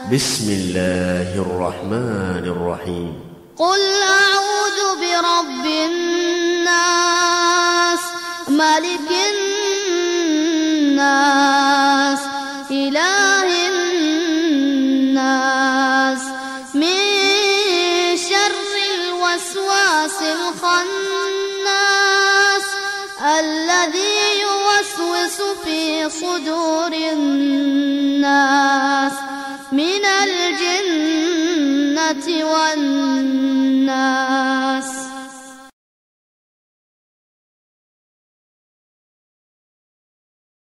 بسم الله الرحمن الرحيم. قل أعوذ برب الناس ملك الناس إله الناس من شر الوسواس الخناس الذي يوسوس في صدور الناس من الجنة والناس.